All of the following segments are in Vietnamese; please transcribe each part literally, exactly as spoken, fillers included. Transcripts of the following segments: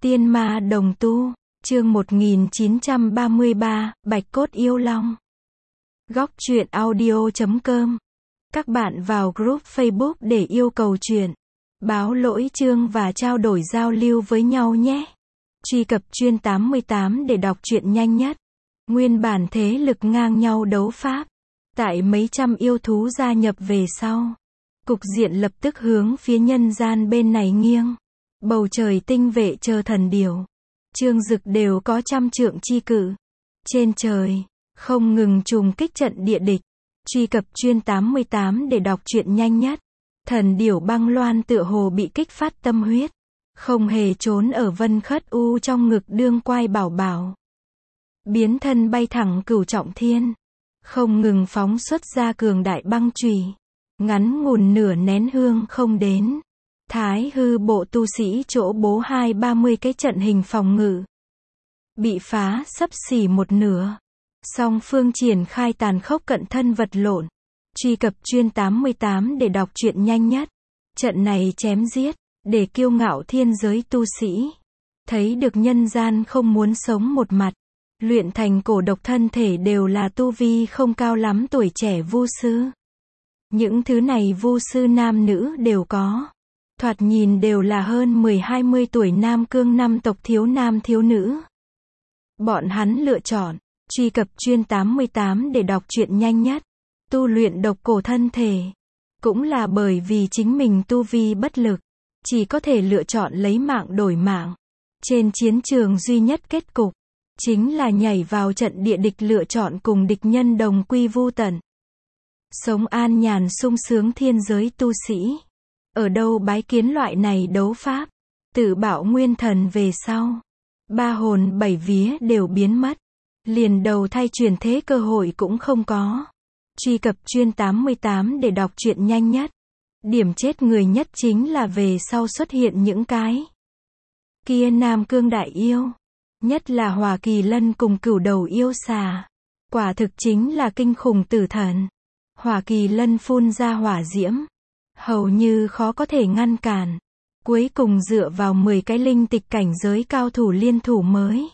Tiên ma đồng tu, chương một nghìn chín trăm ba mươi ba, Bạch cốt yêu long. Góc truyện audio chấm com. Các bạn vào group Facebook để yêu cầu truyện, báo lỗi chương và trao đổi giao lưu với nhau nhé. Truy cập chuyên tám mươi tám để đọc truyện nhanh nhất. Nguyên bản thế lực ngang nhau đấu pháp. Tại mấy trăm yêu thú gia nhập về sau, cục diện lập tức hướng phía nhân gian bên này nghiêng. Bầu trời tinh vệ chờ thần điểu, Trương Dực đều có trăm trượng chi cự. Trên trời, không ngừng trùng kích trận địa địch. Truy cập chuyên tám mươi tám để đọc truyện nhanh nhất. Thần điểu băng loan tựa hồ bị kích phát tâm huyết, không hề trốn ở Vân Khất U trong ngực đương quai bảo bảo. Biến thân bay thẳng cửu trọng thiên, không ngừng phóng xuất ra cường đại băng chùy. Ngắn ngủn nửa nén hương không đến, Thái hư bộ tu sĩ chỗ bố hai ba mươi cái trận hình phòng ngự bị phá xấp xỉ một nửa. Song phương triển khai tàn khốc cận thân vật lộn. Truy cập chuyên tám mươi tám để đọc truyện nhanh nhất. Trận này chém giết, để kiêu ngạo thiên giới tu sĩ thấy được nhân gian không muốn sống một mặt. Luyện thành cổ độc thân thể đều là tu vi không cao lắm tuổi trẻ vu sư. Những thứ này vu sư nam nữ đều có. Thoạt nhìn đều là hơn mười hai mươi tuổi nam cương năm tộc thiếu nam thiếu nữ. Bọn hắn lựa chọn, truy cập chuyên tám mươi tám để đọc truyện nhanh nhất. Tu luyện độc cổ thân thể. Cũng là bởi vì chính mình tu vi bất lực, chỉ có thể lựa chọn lấy mạng đổi mạng. Trên chiến trường duy nhất kết cục, chính là nhảy vào trận địa địch lựa chọn cùng địch nhân đồng quy vu tận. Sống an nhàn sung sướng thiên giới tu sĩ. Ở đâu bái kiến loại này đấu pháp. Tự bảo nguyên thần về sau, ba hồn bảy vía đều biến mất. Liền đầu thai chuyển thế cơ hội cũng không có. Truy cập chuyên tám mươi tám để đọc truyện nhanh nhất. Điểm chết người nhất chính là về sau xuất hiện những cái kia nam cương đại yêu. Nhất là Hỏa Kỳ Lân cùng cửu đầu yêu xà. Quả thực chính là kinh khủng tử thần. Hỏa Kỳ Lân phun ra hỏa diễm, hầu như khó có thể ngăn cản. Cuối cùng dựa vào mười cái linh tịch cảnh giới cao thủ liên thủ mới.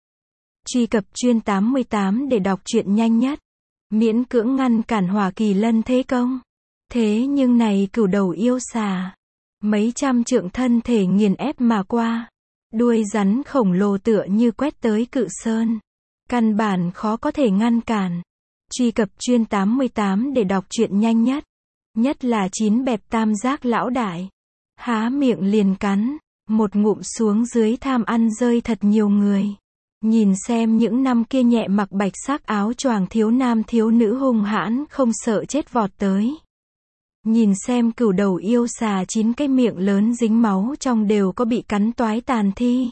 Truy cập chuyên tám mươi tám để đọc truyện nhanh nhất. Miễn cưỡng ngăn cản Hỏa Kỳ Lân thế công. Thế nhưng này cửu đầu yêu xà, mấy trăm trượng thân thể nghiền ép mà qua. Đuôi rắn khổng lồ tựa như quét tới cự sơn. Căn bản khó có thể ngăn cản. Truy cập chuyên tám mươi tám để đọc truyện nhanh nhất. Nhất là chín bẹp tam giác lão đại. Há miệng liền cắn, một ngụm xuống dưới tham ăn rơi thật nhiều người. Nhìn xem những năm kia nhẹ mặc bạch sắc áo choàng thiếu nam thiếu nữ hung hãn không sợ chết vọt tới. Nhìn xem cửu đầu yêu xà chín cái miệng lớn dính máu trong đều có bị cắn toái tàn thi.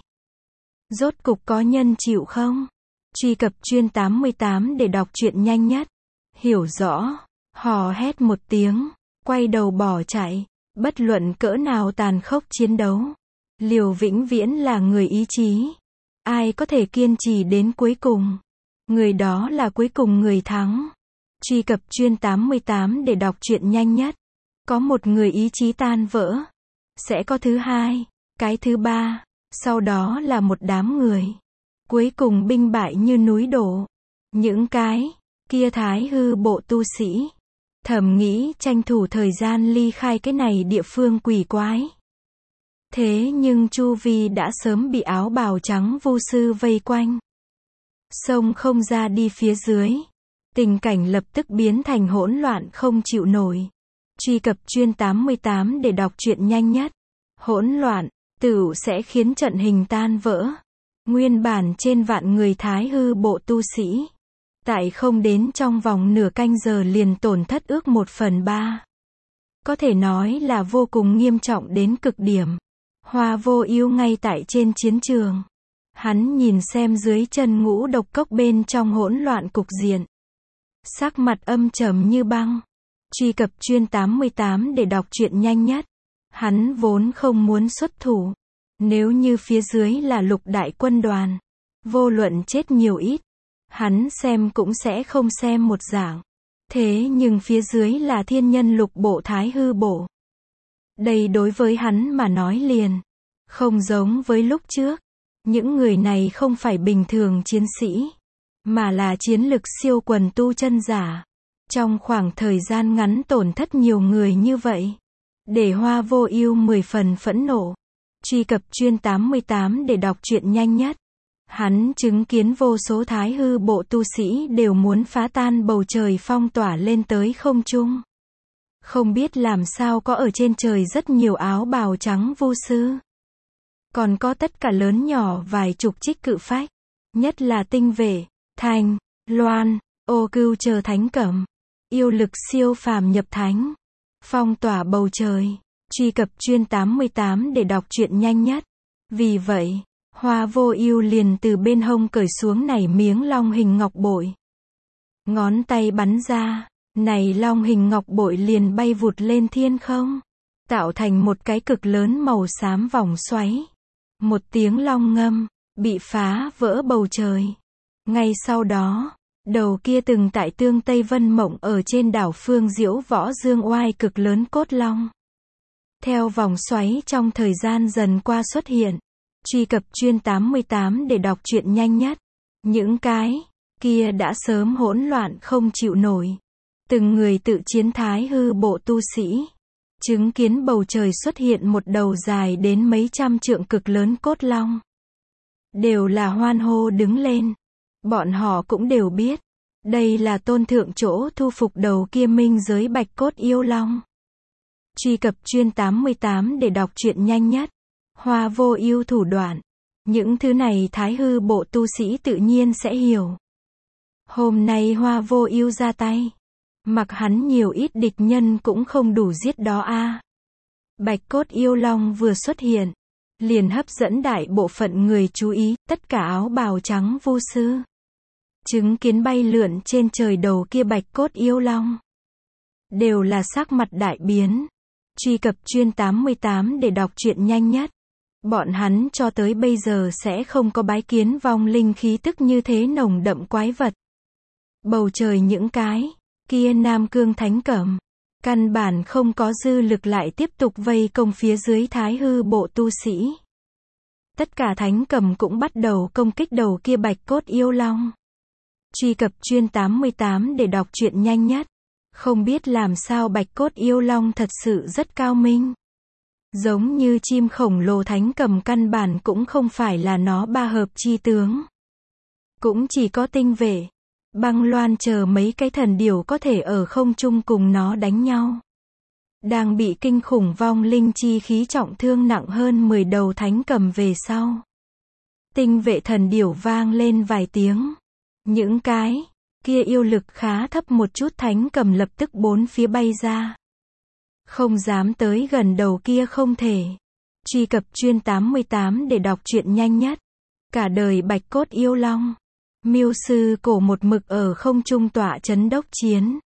Rốt cục có nhân chịu không? Truy cập chuyên tám mươi tám để đọc truyện nhanh nhất. Hiểu rõ, hò hét một tiếng, quay đầu bỏ chạy. Bất luận cỡ nào tàn khốc chiến đấu, liều vĩnh viễn là người ý chí. Ai có thể kiên trì đến cuối cùng, người đó là cuối cùng người thắng. Truy cập chuyên tám mươi tám để đọc truyện nhanh nhất. Có một người ý chí tan vỡ, sẽ có thứ hai, cái thứ ba, sau đó là một đám người. Cuối cùng binh bại như núi đổ. Những cái kia thái hư bộ tu sĩ thầm nghĩ tranh thủ thời gian ly khai cái này địa phương quỷ quái. Thế nhưng chu vi đã sớm bị áo bào trắng vu sư vây quanh. Sông không ra đi phía dưới. Tình cảnh lập tức biến thành hỗn loạn không chịu nổi. Truy cập chuyên tám mươi tám để đọc truyện nhanh nhất. Hỗn loạn, tựu sẽ khiến trận hình tan vỡ. Nguyên bản trên vạn người thái hư bộ tu sĩ. Tại không đến trong vòng nửa canh giờ liền tổn thất ước một phần ba. Có thể nói là vô cùng nghiêm trọng đến cực điểm. Hoa Vô Ưu ngay tại trên chiến trường. Hắn nhìn xem dưới chân ngũ độc cốc bên trong hỗn loạn cục diện. Sắc mặt âm trầm như băng. Truy cập chuyên tám mươi tám để đọc truyện nhanh nhất. Hắn vốn không muốn xuất thủ. Nếu như phía dưới là lục đại quân đoàn, vô luận chết nhiều ít, hắn xem cũng sẽ không xem một dạng. Thế nhưng phía dưới là thiên nhân lục bộ thái hư bộ. Đây đối với hắn mà nói liền không giống với lúc trước. Những người này không phải bình thường chiến sĩ, mà là chiến lực siêu quần tu chân giả. Trong khoảng thời gian ngắn tổn thất nhiều người như vậy, để Hoa Vô Ưu mười phần phẫn nộ. Truy cập chuyên tám mươi tám để đọc truyện nhanh nhất. Hắn chứng kiến vô số thái hư bộ tu sĩ đều muốn phá tan bầu trời phong tỏa lên tới không trung. Không biết làm sao có ở trên trời rất nhiều áo bào trắng vu sư. Còn có tất cả lớn nhỏ vài chục trích cự phách. Nhất là tinh vệ, Thanh, Loan, Ô Cưu chờ thánh cẩm. Yêu lực siêu phàm nhập thánh. Phong tỏa bầu trời. Truy cập chuyên tám mươi tám để đọc truyện nhanh nhất. Vì vậy, Hoa Vô Ưu liền từ bên hông cởi xuống này miếng long hình ngọc bội. Ngón tay bắn ra, này long hình ngọc bội liền bay vụt lên thiên không, tạo thành một cái cực lớn màu xám vòng xoáy. Một tiếng long ngâm, bị phá vỡ bầu trời. Ngay sau đó, đầu kia từng tại Tương Tây Vân Mộng ở trên đảo Phương Diễu Võ Dương oai cực lớn cốt long. Theo vòng xoáy trong thời gian dần qua xuất hiện. Truy cập chuyên tám mươi tám để đọc truyện nhanh nhất. Những cái kia đã sớm hỗn loạn không chịu nổi. Từng người tự chiến thái hư bộ tu sĩ. Chứng kiến bầu trời xuất hiện một đầu dài đến mấy trăm trượng cực lớn cốt long. Đều là hoan hô đứng lên. Bọn họ cũng đều biết. Đây là tôn thượng chỗ thu phục đầu kia minh giới bạch cốt yêu long. Truy cập chuyên tám mươi tám để đọc truyện nhanh nhất. Hoa Vô Ưu thủ đoạn. Những thứ này thái hư bộ tu sĩ tự nhiên sẽ hiểu. Hôm nay Hoa Vô Ưu ra tay. Mặc hắn nhiều ít địch nhân cũng không đủ giết đó a. Bạch cốt yêu long vừa xuất hiện. Liền hấp dẫn đại bộ phận người chú ý, tất cả áo bào trắng vu sư. Chứng kiến bay lượn trên trời đầu kia bạch cốt yêu long. Đều là sắc mặt đại biến. Truy cập chuyên tám mươi tám để đọc truyện nhanh nhất. Bọn hắn cho tới bây giờ sẽ không có bái kiến vong linh khí tức như thế nồng đậm quái vật. Bầu trời những cái kia Nam Cương thánh cẩm, căn bản không có dư lực lại tiếp tục vây công phía dưới thái hư bộ tu sĩ. Tất cả thánh cẩm cũng bắt đầu công kích đầu kia bạch cốt yêu long. Truy cập chuyên tám mươi tám để đọc truyện nhanh nhất. Không biết làm sao bạch cốt yêu long thật sự rất cao minh. Giống như chim khổng lồ thánh cầm căn bản cũng không phải là nó ba hợp chi tướng. Cũng chỉ có tinh vệ, Băng Loan chờ mấy cái thần điểu có thể ở không trung cùng nó đánh nhau. Đang bị kinh khủng vong linh chi khí trọng thương nặng hơn mười đầu thánh cầm về sau. Tinh vệ thần điểu vang lên vài tiếng. Những cái kia yêu lực khá thấp một chút thánh cầm lập tức bốn phía bay ra. Không dám tới gần đầu kia không thể. Truy cập chuyên tám mươi tám để đọc truyện nhanh nhất. Cả đời bạch cốt yêu long. Miêu sư cổ một mực ở không trung tọa chấn đốc chiến.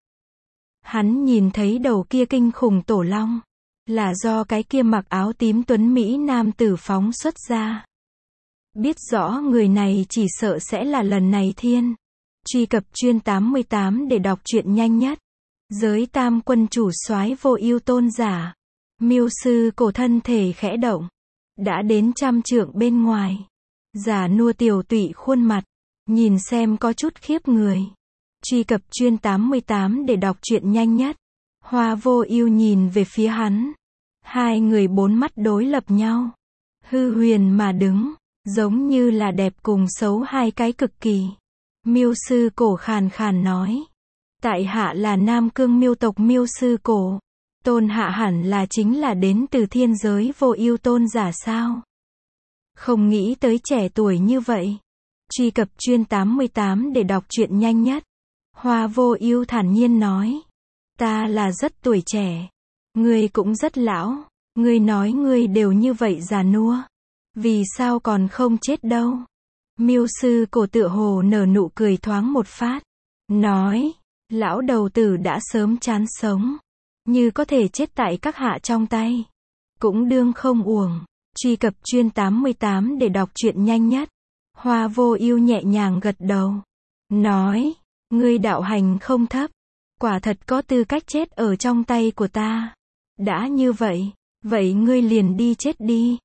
Hắn nhìn thấy đầu kia kinh khủng tổ long. Là do cái kia mặc áo tím tuấn Mỹ nam tử phóng xuất ra. Biết rõ người này chỉ sợ sẽ là lần này thiên. Truy cập chuyên tám mươi tám để đọc truyện nhanh nhất. Giới tam quân chủ soái Vô Ưu tôn giả. Miêu sư cổ thân thể khẽ động. Đã đến trăm trượng bên ngoài. Già nua tiểu tụy khuôn mặt. Nhìn xem có chút khiếp người. Truy cập chuyên tám mươi tám để đọc truyện nhanh nhất. Hoa Vô Ưu nhìn về phía hắn. Hai người bốn mắt đối lập nhau. Hư huyền mà đứng. Giống như là đẹp cùng xấu hai cái cực kỳ. Miêu sư cổ khàn khàn nói. Tại hạ là Nam Cương miêu tộc Miêu sư cổ. Tôn hạ hẳn là chính là đến từ thiên giới Vô Ưu tôn giả sao? Không nghĩ tới trẻ tuổi như vậy. Truy cập chuyên tám mươi tám để đọc truyện nhanh nhất. Hoa Vô Ưu thản nhiên nói. Ta là rất tuổi trẻ. Ngươi cũng rất lão. Ngươi nói ngươi đều như vậy già nua. Vì sao còn không chết đâu? Miêu sư cổ tựa hồ nở nụ cười thoáng một phát. Nói. Lão đầu tử đã sớm chán sống. Như có thể chết tại các hạ trong tay. Cũng đương không uổng. Truy cập chuyên tám mươi tám để đọc truyện nhanh nhất. Hoa Vô Ưu nhẹ nhàng gật đầu. Nói. Ngươi đạo hành không thấp. Quả thật có tư cách chết ở trong tay của ta. Đã như vậy. Vậy ngươi liền đi chết đi.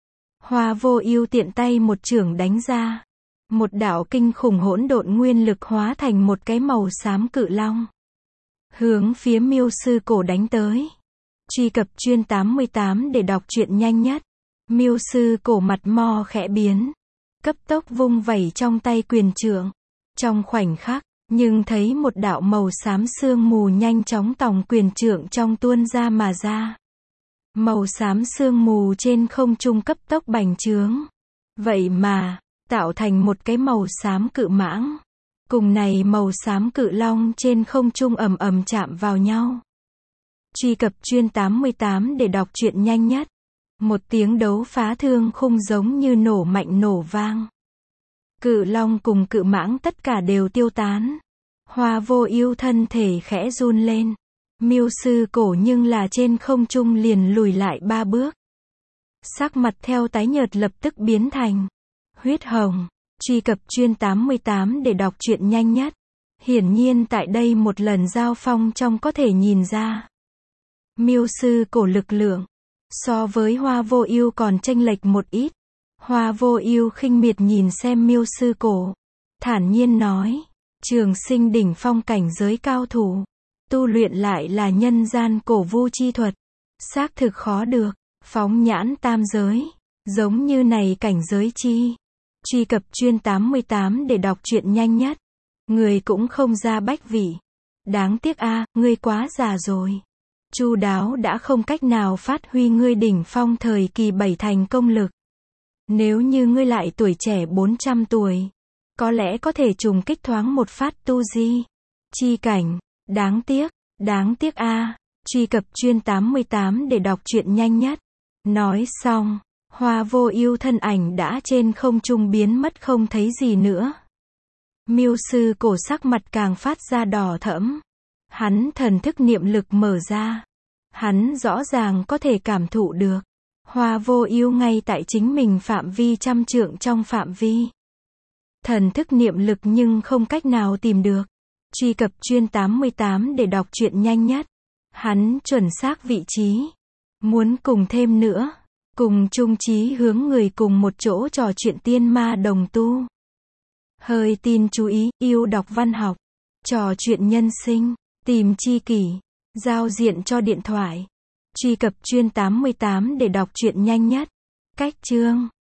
Hoa Vô Ưu tiện tay một chưởng đánh ra. Một đạo kinh khủng hỗn độn nguyên lực hóa thành một cái màu xám cự long. Hướng phía Miêu Sư Cổ đánh tới. Truy cập chuyên tám mươi tám để đọc truyện nhanh nhất. Miêu Sư Cổ mặt mo khẽ biến. Cấp tốc vung vẩy trong tay quyền trượng. Trong khoảnh khắc, nhưng thấy một đạo màu xám sương mù nhanh chóng tòng quyền trượng trong tuôn ra mà ra. Màu xám sương mù trên không trung cấp tốc bành trướng. Vậy mà, tạo thành một cái màu xám cự mãng. Cùng này màu xám cự long trên không trung ầm ầm chạm vào nhau. Truy cập chuyên tám mươi tám để đọc truyện nhanh nhất. Một tiếng đấu phá thương khung giống như nổ mạnh nổ vang. Cự long cùng cự mãng tất cả đều tiêu tán. Hoa Vô Ưu thân thể khẽ run lên. Miêu Sư Cổ nhưng là trên không trung liền lùi lại ba bước. Sắc mặt theo tái nhợt lập tức biến thành huyết hồng. Truy cập chuyên tám mươi tám để đọc truyện nhanh nhất. Hiển nhiên tại đây một lần giao phong trong có thể nhìn ra. Miêu Sư Cổ lực lượng so với Hoa Vô Ưu còn chênh lệch một ít. Hoa Vô Ưu khinh miệt nhìn xem Miêu Sư Cổ, thản nhiên nói, trường sinh đỉnh phong cảnh giới cao thủ, tu luyện lại là nhân gian cổ vu chi thuật, xác thực khó được, phóng nhãn tam giới, giống như này cảnh giới chi. Truy cập chuyên tám mươi tám để đọc truyện nhanh nhất. Người cũng không ra bách vị. Đáng tiếc a, à, ngươi quá già rồi. Chu đáo đã không cách nào phát huy ngươi đỉnh phong thời kỳ bảy thành công lực. Nếu như ngươi lại tuổi trẻ bốn trăm tuổi, có lẽ có thể trùng kích thoáng một phát tu di chi cảnh. Đáng tiếc, đáng tiếc a. À. Truy cập chuyên tám mươi tám để đọc truyện nhanh nhất. Nói xong, Hoa Vô Ưu thân ảnh đã trên không trung biến mất không thấy gì nữa. Miêu Sư Cổ sắc mặt càng phát ra đỏ thẫm. Hắn thần thức niệm lực mở ra. Hắn rõ ràng có thể cảm thụ được. Hoa Vô Ưu ngay tại chính mình phạm vi trăm trượng trong phạm vi. Thần thức niệm lực nhưng không cách nào tìm được. Truy cập chuyên tám mươi tám để đọc truyện nhanh nhất. Hắn chuẩn xác vị trí. Muốn cùng thêm nữa. Cùng chung chí hướng người cùng một chỗ trò chuyện tiên ma đồng tu. Hơi tin chú ý, yêu đọc văn học. Trò chuyện nhân sinh. Tìm tri kỷ. Giao diện cho điện thoại. Truy cập chuyên tám mươi tám để đọc truyện nhanh nhất. Cách chương